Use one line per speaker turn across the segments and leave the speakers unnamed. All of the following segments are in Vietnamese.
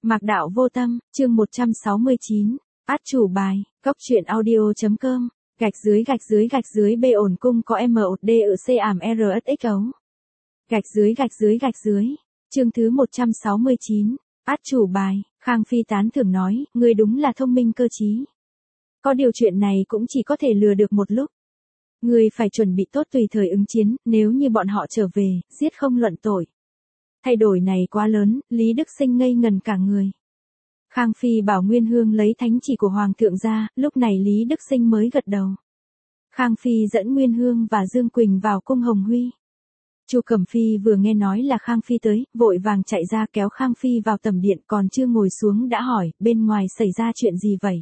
Mạc Đạo Vô Tâm, chương 169, át chủ bài, góc truyện audio.com, gạch dưới B ổn cung có MOD ở C ảm RSX ấu. Gạch dưới, chương thứ 169, át chủ bài, Khang Phi tán thưởng nói, ngươi đúng là thông minh cơ trí. Có điều chuyện này cũng chỉ có thể lừa được một lúc. Ngươi phải chuẩn bị tốt tùy thời ứng chiến, nếu như bọn họ trở về, giết không luận tội. Thay đổi này quá lớn, Lý Đức Sinh ngây ngần cả người. Khang Phi bảo Nguyên Hương lấy thánh chỉ của Hoàng thượng ra, lúc này Lý Đức Sinh mới gật đầu. Khang Phi dẫn Nguyên Hương và Dương Quỳnh vào cung Hồng Huy. Chu Cẩm Phi vừa nghe nói là Khang Phi tới, vội vàng chạy ra kéo Khang Phi vào tầm điện, còn chưa ngồi xuống đã hỏi, bên ngoài xảy ra chuyện gì vậy?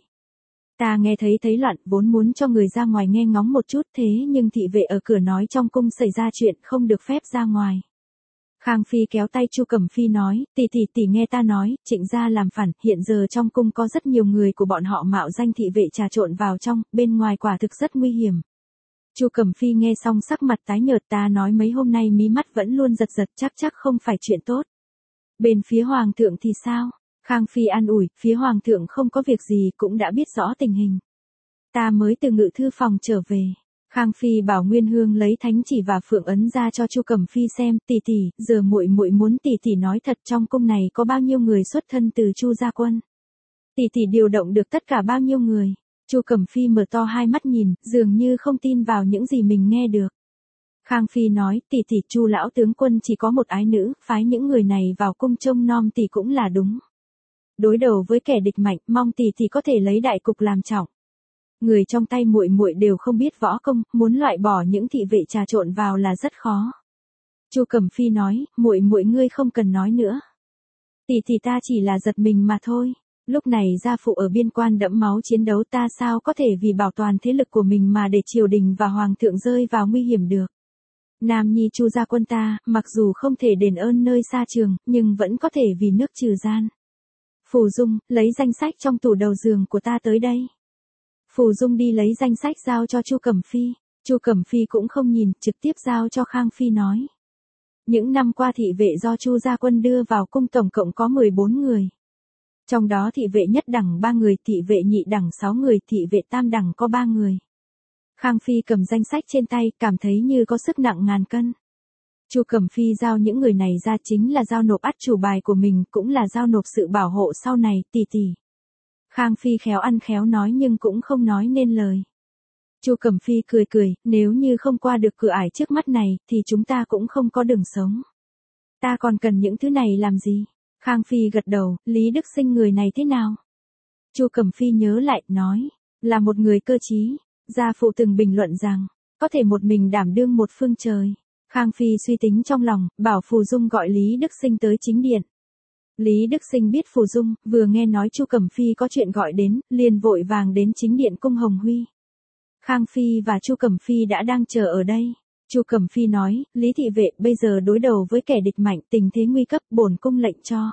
Ta nghe thấy loạn, vốn muốn cho người ra ngoài nghe ngóng một chút, thế nhưng thị vệ ở cửa nói trong cung xảy ra chuyện, không được phép ra ngoài. Khang Phi kéo tay Chu Cẩm Phi nói, tỷ nghe ta nói, Trịnh gia làm phản, hiện giờ trong cung có rất nhiều người của bọn họ mạo danh thị vệ trà trộn vào trong, bên ngoài quả thực rất nguy hiểm. Chu Cẩm Phi nghe xong sắc mặt tái nhợt, ta nói mấy hôm nay mí mắt vẫn luôn giật chắc không phải chuyện tốt. Bên phía Hoàng thượng thì sao? Khang Phi an ủi, phía Hoàng thượng không có việc gì cũng đã biết rõ tình hình. Ta mới từ ngự thư phòng trở về. Khang Phi bảo Nguyên Hương lấy thánh chỉ và phượng ấn ra cho Chu Cẩm Phi xem, tỷ, giờ muội muốn tỷ nói thật trong cung này có bao nhiêu người xuất thân từ Chu gia quân. Tỷ điều động được tất cả bao nhiêu người. Chu Cẩm Phi mở to hai mắt nhìn, dường như không tin vào những gì mình nghe được. Khang Phi nói, tỷ Chu lão tướng quân chỉ có một ái nữ, phái những người này vào cung trông nom tỷ cũng là đúng. Đối đầu với kẻ địch mạnh, mong tỷ có thể lấy đại cục làm trọng. Người trong tay muội đều không biết võ công, muốn loại bỏ những thị vệ trà trộn vào là rất khó. Chu Cẩm Phi nói, muội ngươi không cần nói nữa. Tỷ ta chỉ là giật mình mà thôi. Lúc này gia phụ ở biên quan đẫm máu chiến đấu, ta sao có thể vì bảo toàn thế lực của mình mà để triều đình và hoàng thượng rơi vào nguy hiểm được. Nam nhi Chu gia quân ta, mặc dù không thể đền ơn nơi xa trường, nhưng vẫn có thể vì nước trừ gian. Phù Dung, lấy danh sách trong tủ đầu giường của ta tới đây. Phù Dung đi lấy danh sách giao cho Chu Cẩm Phi. Chu Cẩm Phi cũng không nhìn, trực tiếp giao cho Khang Phi nói. Những năm qua thị vệ do Chu gia quân đưa vào cung tổng cộng có 14 người. Trong đó thị vệ nhất đẳng 3 người, thị vệ nhị đẳng 6 người, thị vệ tam đẳng có 3 người. Khang Phi cầm danh sách trên tay, cảm thấy như có sức nặng ngàn cân. Chu Cẩm Phi giao những người này ra chính là giao nộp át chủ bài của mình, cũng là giao nộp sự bảo hộ sau này, tỷ. Khang Phi khéo ăn khéo nói nhưng cũng không nói nên lời. Chu Cẩm Phi cười, nếu như không qua được cửa ải trước mắt này, thì chúng ta cũng không có đường sống. Ta còn cần những thứ này làm gì? Khang Phi gật đầu, Lý Đức Sinh người này thế nào? Chu Cẩm Phi nhớ lại, nói, là một người cơ trí. Gia phụ từng bình luận rằng, có thể một mình đảm đương một phương trời. Khang Phi suy tính trong lòng, bảo Phù Dung gọi Lý Đức Sinh tới chính điện. Lý Đức Sinh biết Phù Dung, vừa nghe nói Chu Cẩm Phi có chuyện gọi đến, liền vội vàng đến chính điện cung Hồng Huy. Khang Phi và Chu Cẩm Phi đã đang chờ ở đây. Chu Cẩm Phi nói, Lý thị vệ bây giờ đối đầu với kẻ địch mạnh, tình thế nguy cấp, bổn cung lệnh cho.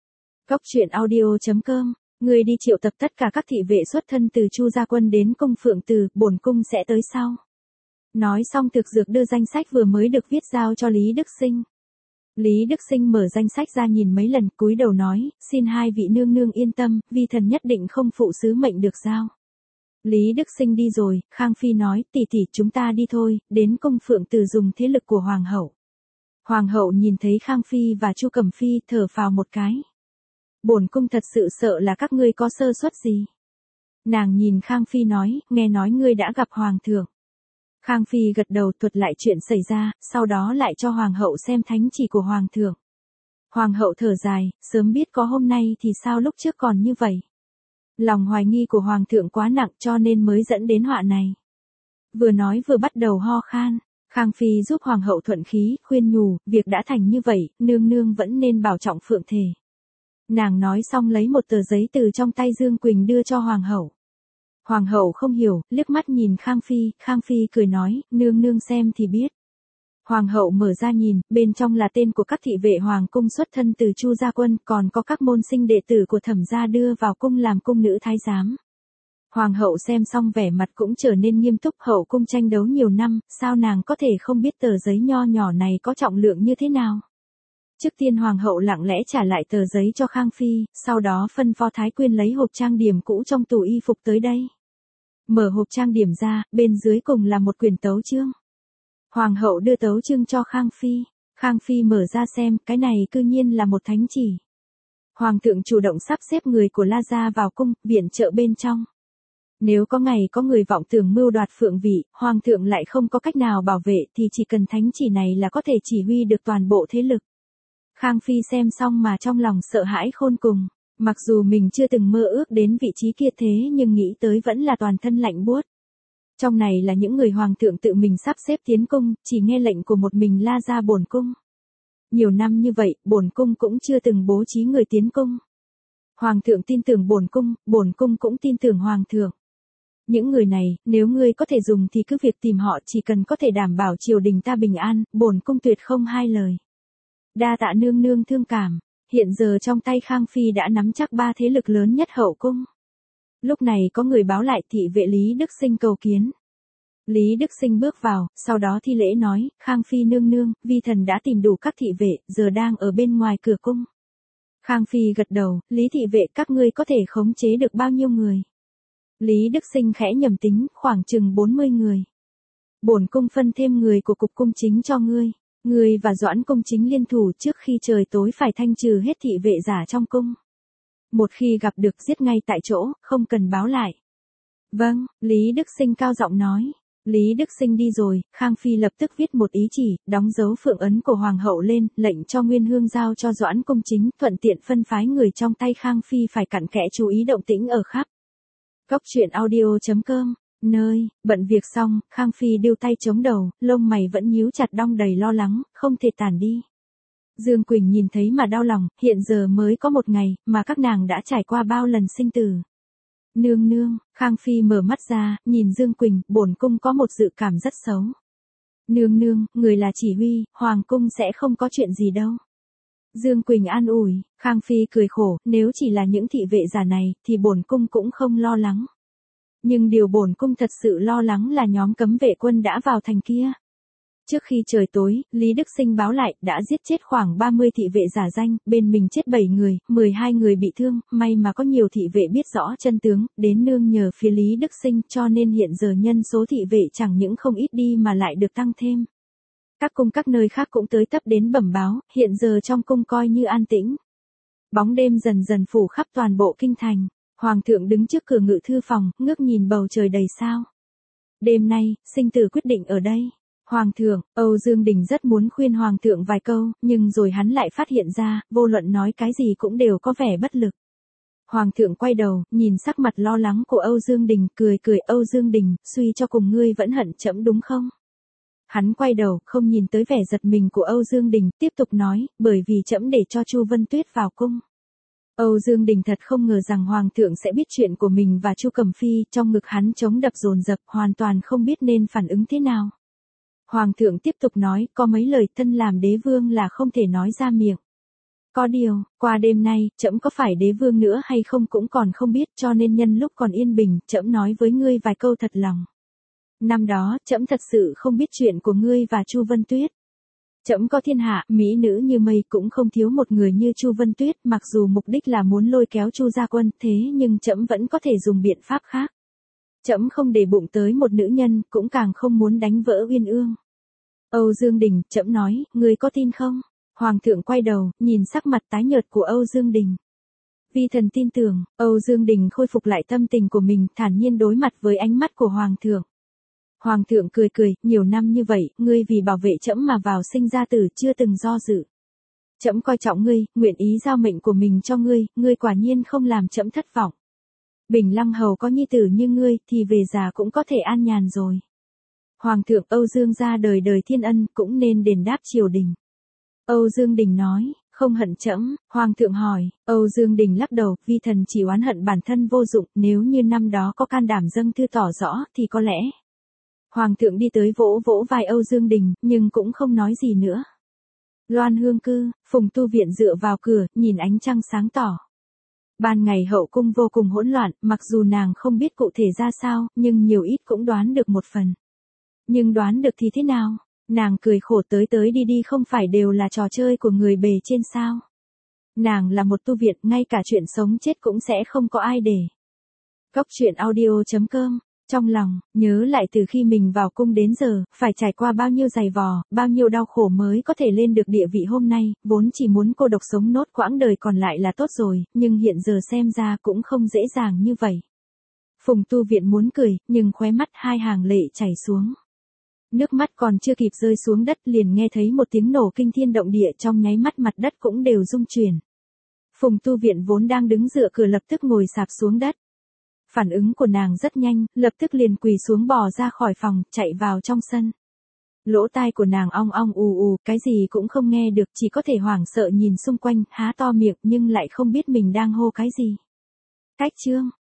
Góc truyện audio.com, người đi triệu tập tất cả các thị vệ xuất thân từ Chu gia quân đến cung Phượng Từ, bổn cung sẽ tới sau. Nói xong thực dược đưa danh sách vừa mới được viết giao cho Lý Đức Sinh. Lý Đức Sinh mở danh sách ra nhìn mấy lần, cúi đầu nói, xin hai vị nương nương yên tâm, vi thần nhất định không phụ sứ mệnh được giao. Lý Đức Sinh đi rồi, Khang Phi nói, tỷ chúng ta đi thôi, đến cung Phượng Từ dùng thế lực của Hoàng hậu. Hoàng hậu nhìn thấy Khang Phi và Chu Cẩm Phi thở phào một cái. Bổn cung thật sự sợ là các ngươi có sơ suất gì. Nàng nhìn Khang Phi nói, nghe nói ngươi đã gặp Hoàng thượng. Khang Phi gật đầu thuật lại chuyện xảy ra, sau đó lại cho Hoàng hậu xem thánh chỉ của Hoàng thượng. Hoàng hậu thở dài, sớm biết có hôm nay thì sao lúc trước còn như vậy. Lòng hoài nghi của Hoàng thượng quá nặng cho nên mới dẫn đến họa này. Vừa nói vừa bắt đầu ho khan. Khang Phi giúp Hoàng hậu thuận khí, khuyên nhủ, việc đã thành như vậy, nương nương vẫn nên bảo trọng phượng thể. Nàng nói xong lấy một tờ giấy từ trong tay Dương Quỳnh đưa cho Hoàng hậu. Hoàng hậu không hiểu, liếc mắt nhìn Khang Phi cười nói, nương nương xem thì biết. Hoàng hậu mở ra nhìn, bên trong là tên của các thị vệ hoàng cung xuất thân từ Chu gia quân, còn có các môn sinh đệ tử của Thẩm gia đưa vào cung làm cung nữ thái giám. Hoàng hậu xem xong vẻ mặt cũng trở nên nghiêm túc, hậu cung tranh đấu nhiều năm, sao nàng có thể không biết tờ giấy nho nhỏ này có trọng lượng như thế nào. Trước tiên hoàng hậu lặng lẽ trả lại tờ giấy cho Khang Phi, sau đó phân phó Thái Quyên lấy hộp trang điểm cũ trong tủ y phục tới đây. Mở hộp trang điểm ra, bên dưới cùng là một quyển tấu chương. Hoàng hậu đưa tấu chương cho Khang Phi. Khang Phi mở ra xem, cái này cư nhiên là một thánh chỉ. Hoàng thượng chủ động sắp xếp người của La Gia vào cung, viện trợ bên trong. Nếu có ngày có người vọng tưởng mưu đoạt phượng vị, Hoàng thượng lại không có cách nào bảo vệ thì chỉ cần thánh chỉ này là có thể chỉ huy được toàn bộ thế lực. Khang Phi xem xong mà trong lòng sợ hãi khôn cùng. Mặc dù mình chưa từng mơ ước đến vị trí kia thế nhưng nghĩ tới vẫn là toàn thân lạnh buốt. Trong này là những người hoàng thượng tự mình sắp xếp tiến cung, chỉ nghe lệnh của một mình La Gia bổn cung. Nhiều năm như vậy, bổn cung cũng chưa từng bố trí người tiến cung. Hoàng thượng tin tưởng bổn cung cũng tin tưởng hoàng thượng. Những người này, nếu ngươi có thể dùng thì cứ việc tìm họ, chỉ cần có thể đảm bảo triều đình ta bình an, bổn cung tuyệt không hai lời. Đa tạ nương nương thương cảm. Hiện giờ trong tay Khang Phi đã nắm chắc 3 thế lực lớn nhất hậu cung. Lúc này có người báo lại thị vệ Lý Đức Sinh cầu kiến. Lý Đức Sinh bước vào, sau đó thi lễ nói, Khang Phi nương nương, vi thần đã tìm đủ các thị vệ, giờ đang ở bên ngoài cửa cung. Khang Phi gật đầu, Lý thị vệ các ngươi có thể khống chế được bao nhiêu người? Lý Đức Sinh khẽ nhầm tính, khoảng chừng 40 người. Bổn cung phân thêm người của cục cung chính cho ngươi. Ngươi và Doãn công chính liên thủ trước khi trời tối phải thanh trừ hết thị vệ giả trong cung. Một khi gặp được giết ngay tại chỗ, không cần báo lại. Vâng, Lý Đức Sinh cao giọng nói. Lý Đức Sinh đi rồi, Khang Phi lập tức viết một ý chỉ, đóng dấu phượng ấn của Hoàng hậu lên, lệnh cho Nguyên Hương giao cho Doãn công chính, thuận tiện phân phái người trong tay Khang Phi phải cặn kẽ chú ý động tĩnh ở khắp. Cốc truyện audio.com Nơi, bận việc xong, Khang Phi điêu tay chống đầu, lông mày vẫn nhíu chặt đong đầy lo lắng, không thể tản đi. Dương Quỳnh nhìn thấy mà đau lòng, hiện giờ mới có một ngày, mà các nàng đã trải qua bao lần sinh tử. Nương nương, Khang Phi mở mắt ra, nhìn Dương Quỳnh, bổn cung có một dự cảm rất xấu. Nương nương, người là chỉ huy, hoàng cung sẽ không có chuyện gì đâu. Dương Quỳnh an ủi, Khang Phi cười khổ, nếu chỉ là những thị vệ giả này, thì bổn cung cũng không lo lắng. Nhưng điều bổn cung thật sự lo lắng là nhóm cấm vệ quân đã vào thành kia. Trước khi trời tối, Lý Đức Sinh báo lại, đã giết chết khoảng 30 thị vệ giả danh, bên mình chết 7 người, 12 người bị thương, may mà có nhiều thị vệ biết rõ chân tướng, đến nương nhờ phía Lý Đức Sinh, cho nên hiện giờ nhân số thị vệ chẳng những không ít đi mà lại được tăng thêm. Các cung các nơi khác cũng tới tấp đến bẩm báo, hiện giờ trong cung coi như an tĩnh. Bóng đêm dần dần phủ khắp toàn bộ kinh thành. Hoàng thượng đứng trước cửa ngự thư phòng, ngước nhìn bầu trời đầy sao. Đêm nay, sinh tử quyết định ở đây. Hoàng thượng, Âu Dương Đình rất muốn khuyên Hoàng thượng vài câu, nhưng rồi hắn lại phát hiện ra, vô luận nói cái gì cũng đều có vẻ bất lực. Hoàng thượng quay đầu, nhìn sắc mặt lo lắng của Âu Dương Đình, cười cười, Âu Dương Đình, suy cho cùng ngươi vẫn hận trẫm đúng không? Hắn quay đầu, không nhìn tới vẻ giật mình của Âu Dương Đình, tiếp tục nói, bởi vì trẫm để cho Chu Vân Tuyết vào cung. Âu Dương Đình thật không ngờ rằng Hoàng thượng sẽ biết chuyện của mình và Chu Cẩm Phi, trong ngực hắn chống đập dồn dập, hoàn toàn không biết nên phản ứng thế nào. Hoàng thượng tiếp tục nói, có mấy lời thân làm đế vương là không thể nói ra miệng. Có điều, qua đêm nay, trẫm có phải đế vương nữa hay không cũng còn không biết, cho nên nhân lúc còn yên bình, trẫm nói với ngươi vài câu thật lòng. Năm đó, trẫm thật sự không biết chuyện của ngươi và Chu Vân Tuyết. Trẫm có thiên hạ, mỹ nữ như mây cũng không thiếu một người như Chu Vân Tuyết, mặc dù mục đích là muốn lôi kéo Chu gia quân, thế nhưng trẫm vẫn có thể dùng biện pháp khác. Trẫm không để bụng tới một nữ nhân, cũng càng không muốn đánh vỡ uyên ương. Âu Dương Đình, trẫm nói, ngươi có tin không? Hoàng thượng quay đầu, nhìn sắc mặt tái nhợt của Âu Dương Đình. Vi thần tin tưởng. Âu Dương Đình khôi phục lại tâm tình của mình, thản nhiên đối mặt với ánh mắt của Hoàng thượng. Hoàng thượng cười cười, nhiều năm như vậy, ngươi vì bảo vệ trẫm mà vào sinh ra tử, chưa từng do dự. Trẫm coi trọng ngươi, nguyện ý giao mệnh của mình cho ngươi, ngươi quả nhiên không làm trẫm thất vọng. Bình Lăng hầu có nhi tử như ngươi, thì về già cũng có thể an nhàn rồi. Hoàng thượng, Âu Dương gia đời đời thiên ân, cũng nên đền đáp triều đình. Âu Dương Đình nói, không hận trẫm. Hoàng thượng hỏi, Âu Dương Đình lắc đầu, vi thần chỉ oán hận bản thân vô dụng, nếu như năm đó có can đảm dâng thư tỏ rõ, thì có lẽ. Hoàng thượng đi tới vỗ vỗ vai Âu Dương Đình, nhưng cũng không nói gì nữa. Loan Hương Cư, Phùng Tu Viện dựa vào cửa, nhìn ánh trăng sáng tỏ. Ban ngày hậu cung vô cùng hỗn loạn, mặc dù nàng không biết cụ thể ra sao, nhưng nhiều ít cũng đoán được một phần. Nhưng đoán được thì thế nào? Nàng cười khổ tới tới đi đi không phải đều là trò chơi của người bề trên sao. Nàng là một tu viện, ngay cả chuyện sống chết cũng sẽ không có ai để. Cốc truyện audio.com, trong lòng, nhớ lại từ khi mình vào cung đến giờ, phải trải qua bao nhiêu giày vò, bao nhiêu đau khổ mới có thể lên được địa vị hôm nay, vốn chỉ muốn cô độc sống nốt quãng đời còn lại là tốt rồi, nhưng hiện giờ xem ra cũng không dễ dàng như vậy. Phùng tu viện muốn cười, nhưng khóe mắt hai hàng lệ chảy xuống. Nước mắt còn chưa kịp rơi xuống đất liền nghe thấy một tiếng nổ kinh thiên động địa, trong nháy mắt mặt đất cũng đều rung chuyển. Phùng tu viện vốn đang đứng dựa cửa lập tức ngồi sạp xuống đất. Phản ứng của nàng rất nhanh, lập tức liền quỳ xuống bò ra khỏi phòng, chạy vào trong sân. Lỗ tai của nàng ong ong ù ù, cái gì cũng không nghe được, chỉ có thể hoảng sợ nhìn xung quanh, há to miệng nhưng lại không biết mình đang hô cái gì. Cách chương